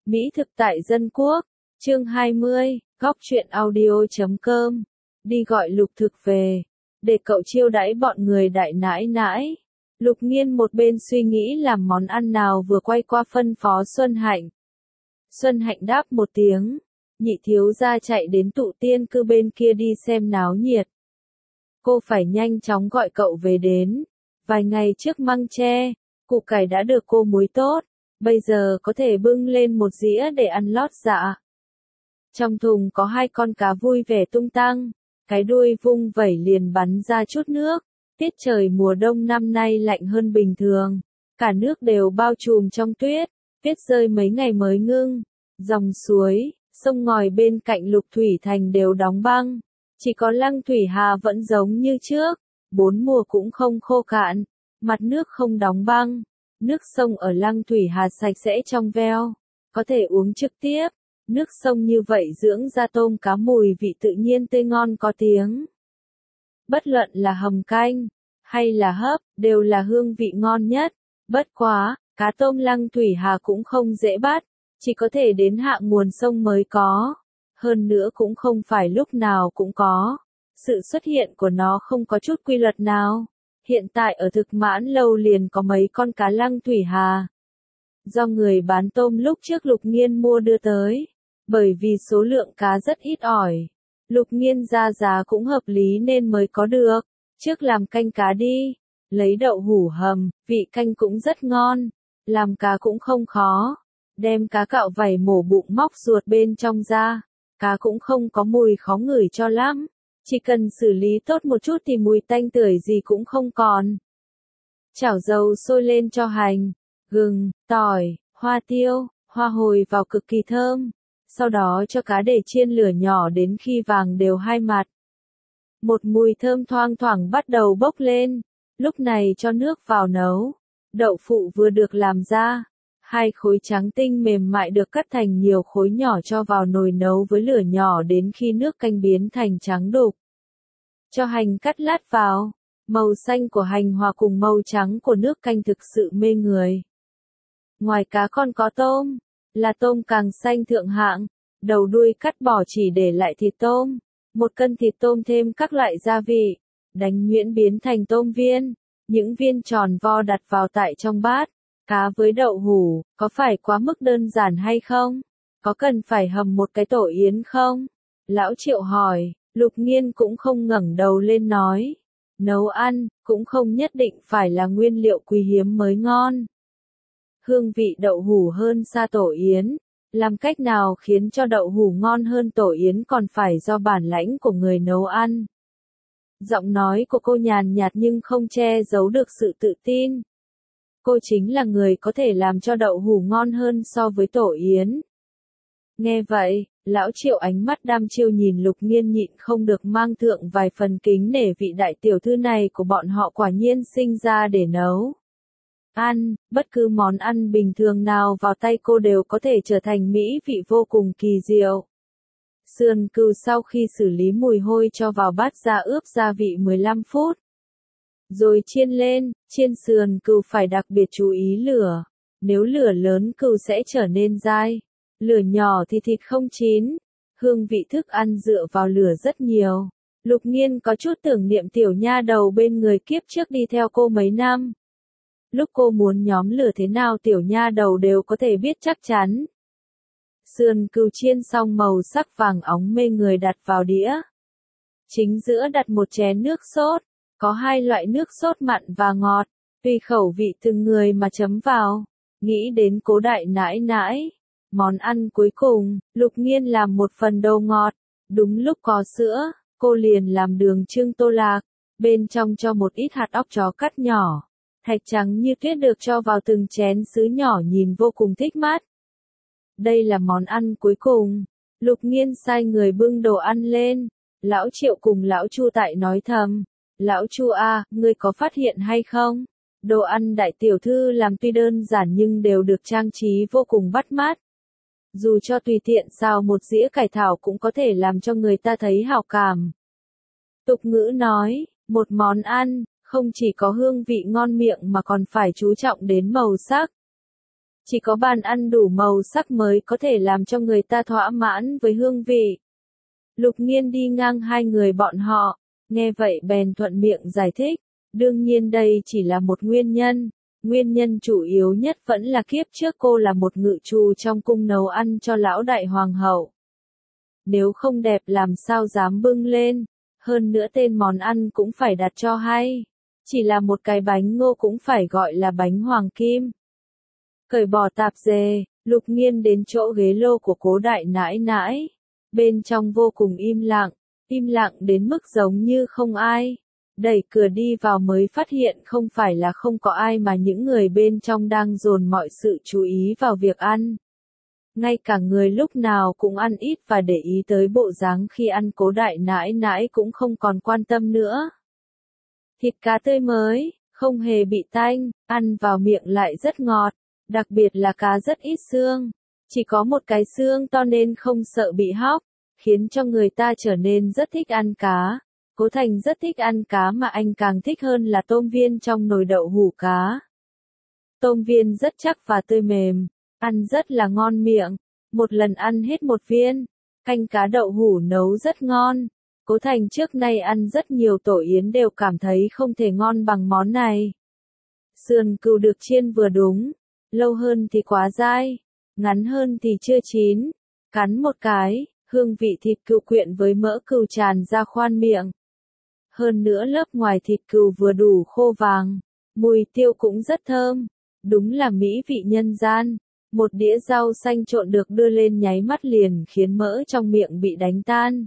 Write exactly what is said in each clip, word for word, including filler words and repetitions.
Mỹ thực tại dân quốc, chương hai mươi, góc truyện audio.com, đi gọi Lục Thực về, để cậu chiêu đãi bọn người đại nãi nãi. Lục Nghiên một bên suy nghĩ làm món ăn nào vừa quay qua phân phó Xuân Hạnh. Xuân Hạnh đáp một tiếng, nhị thiếu gia chạy đến tụ tiên cư bên kia đi xem náo nhiệt. Cô phải nhanh chóng gọi cậu về đến. Vài ngày trước măng tre, củ cải đã được cô muối tốt, bây giờ có thể bưng lên một dĩa để ăn lót dạ. Trong thùng có hai con cá vui vẻ tung tăng, cái đuôi vung vẩy liền bắn ra chút nước. Tiết trời mùa đông năm nay lạnh hơn bình thường, cả nước đều bao trùm trong tuyết, tuyết rơi mấy ngày mới ngưng. Dòng suối, sông ngòi bên cạnh Lục Thủy Thành đều đóng băng, chỉ có Lăng Thủy Hà vẫn giống như trước, bốn mùa cũng không khô cạn, mặt nước không đóng băng, nước sông ở Lăng Thủy Hà sạch sẽ trong veo, có thể uống trực tiếp, nước sông như vậy dưỡng ra tôm cá mùi vị tự nhiên tươi ngon có tiếng. Bất luận là hầm canh, hay là hấp, đều là hương vị ngon nhất, bất quá, cá tôm Lăng Thủy Hà cũng không dễ bắt, chỉ có thể đến hạ nguồn sông mới có, hơn nữa cũng không phải lúc nào cũng có, sự xuất hiện của nó không có chút quy luật nào, hiện tại ở Thực Mãn Lâu liền có mấy con cá Lăng Thủy Hà. Do người bán tôm lúc trước Lục Nghiên mua đưa tới, bởi vì số lượng cá rất ít ỏi, Lục Nghiên ra giá cũng hợp lý nên mới có được, trước làm canh cá đi, lấy đậu hũ hầm, vị canh cũng rất ngon, làm cá cũng không khó. Đem cá cạo vảy mổ bụng móc ruột bên trong ra, cá cũng không có mùi khó ngửi cho lắm, chỉ cần xử lý tốt một chút thì mùi tanh tưởi gì cũng không còn. Chảo dầu sôi lên cho hành, gừng, tỏi, hoa tiêu, hoa hồi vào cực kỳ thơm, sau đó cho cá để chiên lửa nhỏ đến khi vàng đều hai mặt. Một mùi thơm thoang thoảng bắt đầu bốc lên, lúc này cho nước vào nấu, đậu phụ vừa được làm ra. Hai khối trắng tinh mềm mại được cắt thành nhiều khối nhỏ cho vào nồi nấu với lửa nhỏ đến khi nước canh biến thành trắng đục. Cho hành cắt lát vào, màu xanh của hành hòa cùng màu trắng của nước canh thực sự mê người. Ngoài cá còn có tôm, là tôm càng xanh thượng hạng, đầu đuôi cắt bỏ chỉ để lại thịt tôm, một cân thịt tôm thêm các loại gia vị, đánh nhuyễn biến thành tôm viên, những viên tròn vo đặt vào tại trong bát. Cá với đậu hũ, có phải quá mức đơn giản hay không? Có cần phải hầm một cái tổ yến không? Lão Triệu hỏi, Lục Nghiên cũng không ngẩng đầu lên nói. Nấu ăn, cũng không nhất định phải là nguyên liệu quý hiếm mới ngon. Hương vị đậu hũ hơn xa tổ yến. Làm cách nào khiến cho đậu hũ ngon hơn tổ yến còn phải do bản lãnh của người nấu ăn. Giọng nói của cô nhàn nhạt nhưng không che giấu được sự tự tin. Cô chính là người có thể làm cho đậu hũ ngon hơn so với tổ yến. Nghe vậy, lão Triệu ánh mắt đăm chiêu nhìn Lục Nghiên nhịn không được mang thượng vài phần kính nể vị đại tiểu thư này của bọn họ quả nhiên sinh ra để nấu. Ăn, bất cứ món ăn bình thường nào vào tay cô đều có thể trở thành mỹ vị vô cùng kỳ diệu. Sườn cừu sau khi xử lý mùi hôi cho vào bát ra ướp gia vị mười lăm phút. Rồi chiên lên, chiên sườn cừu phải đặc biệt chú ý lửa, nếu lửa lớn cừu sẽ trở nên dai, lửa nhỏ thì thịt không chín, hương vị thức ăn dựa vào lửa rất nhiều. Lục Nghiên có chút tưởng niệm tiểu nha đầu bên người kiếp trước đi theo cô mấy năm. Lúc cô muốn nhóm lửa thế nào tiểu nha đầu đều có thể biết chắc chắn. Sườn cừu chiên xong màu sắc vàng óng mê người đặt vào đĩa. Chính giữa đặt một chén nước sốt. Có hai loại nước sốt mặn và ngọt, tùy khẩu vị từng người mà chấm vào. Nghĩ đến cố đại nãi nãi. Món ăn cuối cùng, Lục Nghiên làm một phần đồ ngọt. Đúng lúc có sữa, cô liền làm đường trưng tô lạc. Bên trong cho một ít hạt óc chó cắt nhỏ. Thạch trắng như tuyết được cho vào từng chén sứ nhỏ nhìn vô cùng thích mắt. Đây là món ăn cuối cùng. Lục Nghiên sai người bưng đồ ăn lên. Lão Triệu cùng lão Chu tại nói thầm. Lão Chu a, ngươi có phát hiện hay không? Đồ ăn đại tiểu thư làm tuy đơn giản nhưng đều được trang trí vô cùng bắt mắt. Dù cho tùy tiện xào một dĩa cải thảo cũng có thể làm cho người ta thấy hảo cảm. Tục ngữ nói, một món ăn, không chỉ có hương vị ngon miệng mà còn phải chú trọng đến màu sắc. Chỉ có bàn ăn đủ màu sắc mới có thể làm cho người ta thỏa mãn với hương vị. Lục Nghiên đi ngang hai người bọn họ, nghe vậy bèn thuận miệng giải thích, đương nhiên đây chỉ là một nguyên nhân, nguyên nhân chủ yếu nhất vẫn là kiếp trước cô là một ngự trù trong cung nấu ăn cho lão đại hoàng hậu. Nếu không đẹp làm sao dám bưng lên, hơn nữa tên món ăn cũng phải đặt cho hay, chỉ là một cái bánh ngô cũng phải gọi là bánh hoàng kim. Cởi bỏ tạp dề, Lục Nghiên đến chỗ ghế lô của Cố đại nãi nãi. Bên trong vô cùng im lặng, im lặng đến mức giống như không ai. Đẩy cửa đi vào mới phát hiện không phải là không có ai mà những người bên trong đang dồn mọi sự chú ý vào việc ăn. Ngay cả người lúc nào cũng ăn ít và để ý tới bộ dáng khi ăn Cố đại nãi nãi cũng không còn quan tâm nữa. Thịt cá tươi mới, không hề bị tanh, ăn vào miệng lại rất ngọt, đặc biệt là cá rất ít xương. Chỉ có một cái xương to nên không sợ bị hóc, khiến cho người ta trở nên rất thích ăn cá. Cố Thành rất thích ăn cá mà anh càng thích hơn là tôm viên trong nồi đậu hũ cá. Tôm viên rất chắc và tươi mềm, ăn rất là ngon miệng, một lần ăn hết một viên. Canh cá đậu hũ nấu rất ngon. Cố Thành trước nay ăn rất nhiều tổ yến đều cảm thấy không thể ngon bằng món này. Sườn cừu được chiên vừa đúng, lâu hơn thì quá dai, ngắn hơn thì chưa chín. Cắn một cái, hương vị thịt cừu quyện với mỡ cừu tràn ra khoan miệng. Hơn nữa lớp ngoài thịt cừu vừa đủ khô vàng, mùi tiêu cũng rất thơm, đúng là mỹ vị nhân gian. Một đĩa rau xanh trộn được đưa lên nháy mắt liền khiến mỡ trong miệng bị đánh tan.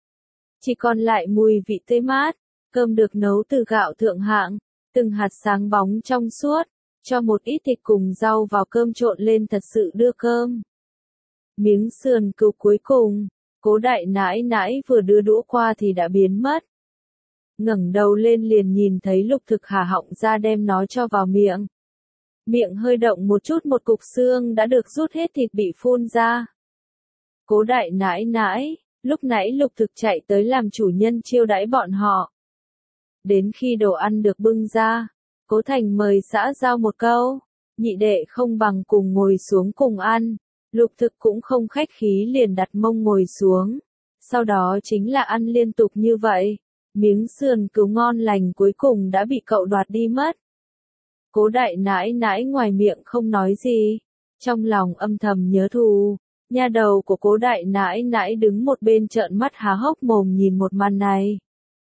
Chỉ còn lại mùi vị tươi mát, cơm được nấu từ gạo thượng hạng, từng hạt sáng bóng trong suốt, cho một ít thịt cùng rau vào cơm trộn lên thật sự đưa cơm. Miếng sườn cừu cuối cùng, Cố đại nãi nãi vừa đưa đũa qua thì đã biến mất. Ngẩng đầu lên liền nhìn thấy Lục Thực há họng ra đem nó cho vào miệng. Miệng hơi động một chút một cục xương đã được rút hết thịt bị phun ra. Cố đại nãi nãi, lúc nãy Lục Thực chạy tới làm chủ nhân chiêu đãi bọn họ. Đến khi đồ ăn được bưng ra, Cố Thành mời xã giao một câu, nhị đệ không bằng cùng ngồi xuống cùng ăn. Lục Thực cũng không khách khí liền đặt mông ngồi xuống. Sau đó chính là ăn liên tục như vậy. Miếng sườn cừu ngon lành cuối cùng đã bị cậu đoạt đi mất. Cố đại nãi nãi ngoài miệng không nói gì, trong lòng âm thầm nhớ thù. Nha đầu của Cố đại nãi nãi đứng một bên trợn mắt há hốc mồm nhìn một màn này.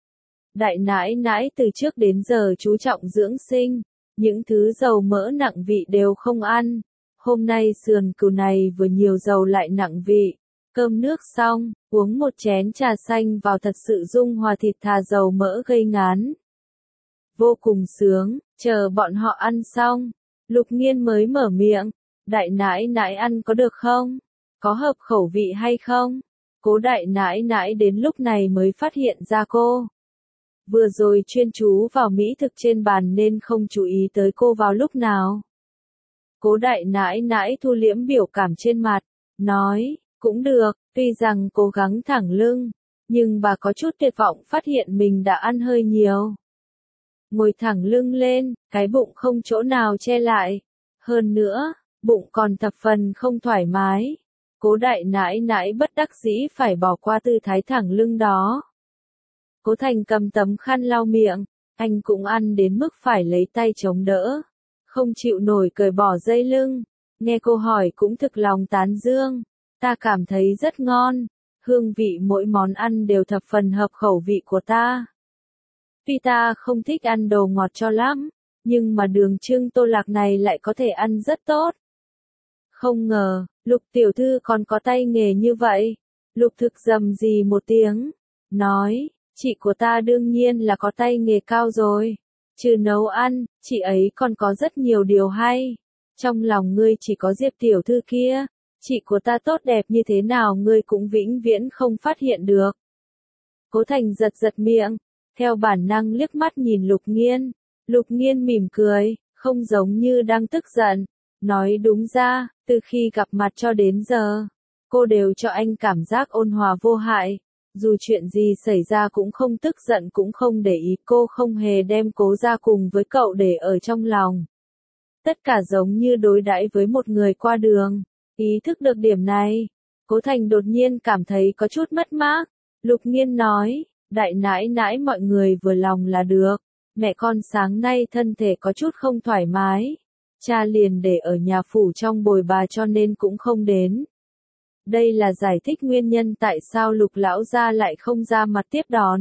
Đại nãi nãi từ trước đến giờ chú trọng dưỡng sinh, những thứ dầu mỡ nặng vị đều không ăn. Hôm nay sườn cừu này vừa nhiều dầu lại nặng vị. Cơm nước xong, uống một chén trà xanh vào thật sự dung hòa thịt thà dầu mỡ gây ngán. Vô cùng sướng, chờ bọn họ ăn xong, Lục Nghiên mới mở miệng, đại nãi nãi ăn có được không? Có hợp khẩu vị hay không? Cố đại nãi nãi đến lúc này mới phát hiện ra cô. Vừa rồi chuyên chú vào mỹ thực trên bàn nên không chú ý tới cô vào lúc nào. Cố đại nãi nãi thu liễm biểu cảm trên mặt, nói, cũng được, tuy rằng cố gắng thẳng lưng, nhưng bà có chút tuyệt vọng phát hiện mình đã ăn hơi nhiều. Ngồi thẳng lưng lên, cái bụng không chỗ nào che lại. Hơn nữa, bụng còn thập phần không thoải mái. Cố đại nãi nãi bất đắc dĩ phải bỏ qua tư thái thẳng lưng đó. Cố Thành cầm tấm khăn lau miệng, anh cũng ăn đến mức phải lấy tay chống đỡ. Không chịu nổi cởi bỏ dây lưng. Nghe cô hỏi cũng thực lòng tán dương. Ta cảm thấy rất ngon. Hương vị mỗi món ăn đều thập phần hợp khẩu vị của ta. Tuy ta không thích ăn đồ ngọt cho lắm, nhưng mà đường trưng tô lạc này lại có thể ăn rất tốt. Không ngờ, Lục tiểu thư còn có tay nghề như vậy. Lục Thực rầm rì một tiếng, nói, chị của ta đương nhiên là có tay nghề cao rồi. Trừ nấu ăn, chị ấy còn có rất nhiều điều hay. Trong lòng ngươi chỉ có Diệp tiểu thư kia, chị của ta tốt đẹp như thế nào ngươi cũng vĩnh viễn không phát hiện được. Cố Thành giật giật miệng, theo bản năng liếc mắt nhìn Lục Nghiên. Lục Nghiên mỉm cười, không giống như đang tức giận. Nói đúng ra, từ khi gặp mặt cho đến giờ, cô đều cho anh cảm giác ôn hòa vô hại. Dù chuyện gì xảy ra cũng không tức giận cũng không để ý, cô không hề đem Cố ra cùng với cậu để ở trong lòng. Tất cả giống như đối đãi với một người qua đường. Ý thức được điểm này, Cố Thành đột nhiên cảm thấy có chút mất mát. Lục Nghiên nói, đại nãi nãi mọi người vừa lòng là được. Mẹ con sáng nay thân thể có chút không thoải mái. Cha liền để ở nhà phủ trong bồi bà cho nên cũng không đến. Đây là giải thích nguyên nhân tại sao Lục lão gia lại không ra mặt tiếp đón.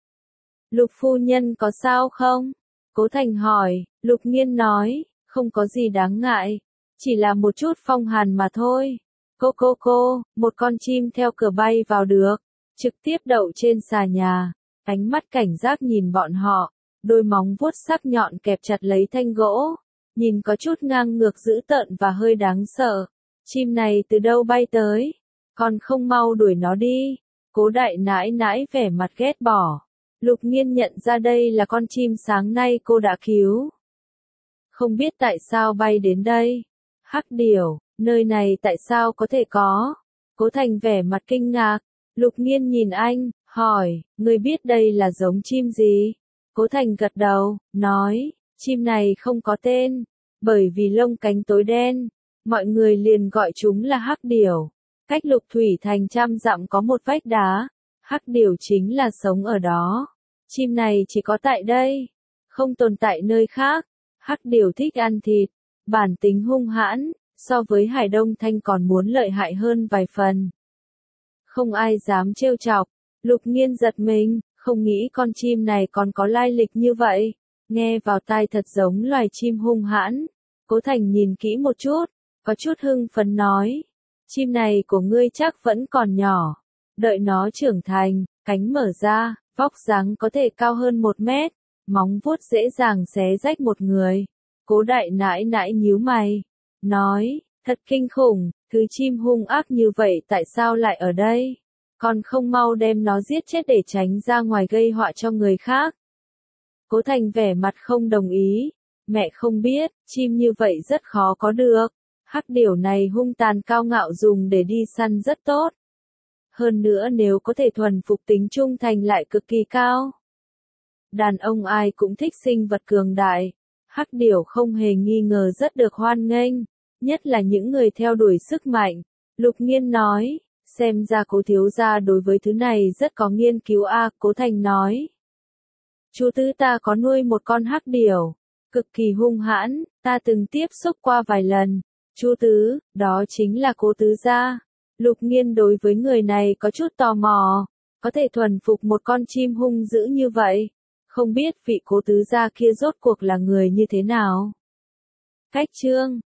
Lục phu nhân có sao không? Cố Thành hỏi. Lục Nghiên nói, không có gì đáng ngại. Chỉ là một chút phong hàn mà thôi. Cô cô cô, một con chim theo cửa bay vào được. Trực tiếp đậu trên xà nhà. Ánh mắt cảnh giác nhìn bọn họ. Đôi móng vuốt sắc nhọn kẹp chặt lấy thanh gỗ. Nhìn có chút ngang ngược dữ tợn và hơi đáng sợ. Chim này từ đâu bay tới? Còn không mau đuổi nó đi. Cố đại nãi nãi vẻ mặt ghét bỏ. Lục Nghiên nhận ra đây là con chim sáng nay cô đã cứu. Không biết tại sao bay đến đây. Hắc điểu, nơi này tại sao có thể có? Cố Thành vẻ mặt kinh ngạc. Lục Nghiên nhìn anh, hỏi, người biết đây là giống chim gì? Cố Thành gật đầu, nói, chim này không có tên, bởi vì lông cánh tối đen, mọi người liền gọi chúng là hắc điểu. Cách Lục Thủy Thành trăm dặm có một vách đá, hắc điểu chính là sống ở đó. Chim này chỉ có tại đây, không tồn tại nơi khác. Hắc điểu thích ăn thịt, bản tính hung hãn, so với Hải Đông Thanh còn muốn lợi hại hơn vài phần. Không ai dám trêu chọc. Lục Nghiên giật mình, không nghĩ con chim này còn có lai lịch như vậy. Nghe vào tai thật giống loài chim hung hãn. Cố Thành nhìn kỹ một chút, có chút hưng phấn nói. Chim này của ngươi chắc vẫn còn nhỏ. Đợi nó trưởng thành, cánh mở ra, vóc dáng có thể cao hơn một mét. Móng vuốt dễ dàng xé rách một người. Cố đại nãi nãi nhíu mày. Nói, thật kinh khủng, thứ chim hung ác như vậy tại sao lại ở đây? Còn không mau đem nó giết chết để tránh ra ngoài gây họa cho người khác. Cố Thành vẻ mặt không đồng ý. Mẹ không biết, chim như vậy rất khó có được. Hắc điểu này hung tàn cao ngạo dùng để đi săn rất tốt. Hơn nữa nếu có thể thuần phục tính trung thành lại cực kỳ cao. Đàn ông ai cũng thích sinh vật cường đại. Hắc điểu không hề nghi ngờ rất được hoan nghênh. Nhất là những người theo đuổi sức mạnh. Lục Nghiên nói. Xem ra Cố thiếu gia đối với thứ này rất có nghiên cứu a. À, Cố Thành nói. Chú tứ ta có nuôi một con hắc điểu. Cực kỳ hung hãn, ta từng tiếp xúc qua vài lần. Chú tứ, đó chính là Cố tứ gia. Lục Nghiên đối với người này có chút tò mò. Có thể thuần phục một con chim hung dữ như vậy. Không biết vị Cố tứ gia kia rốt cuộc là người như thế nào. Cách chương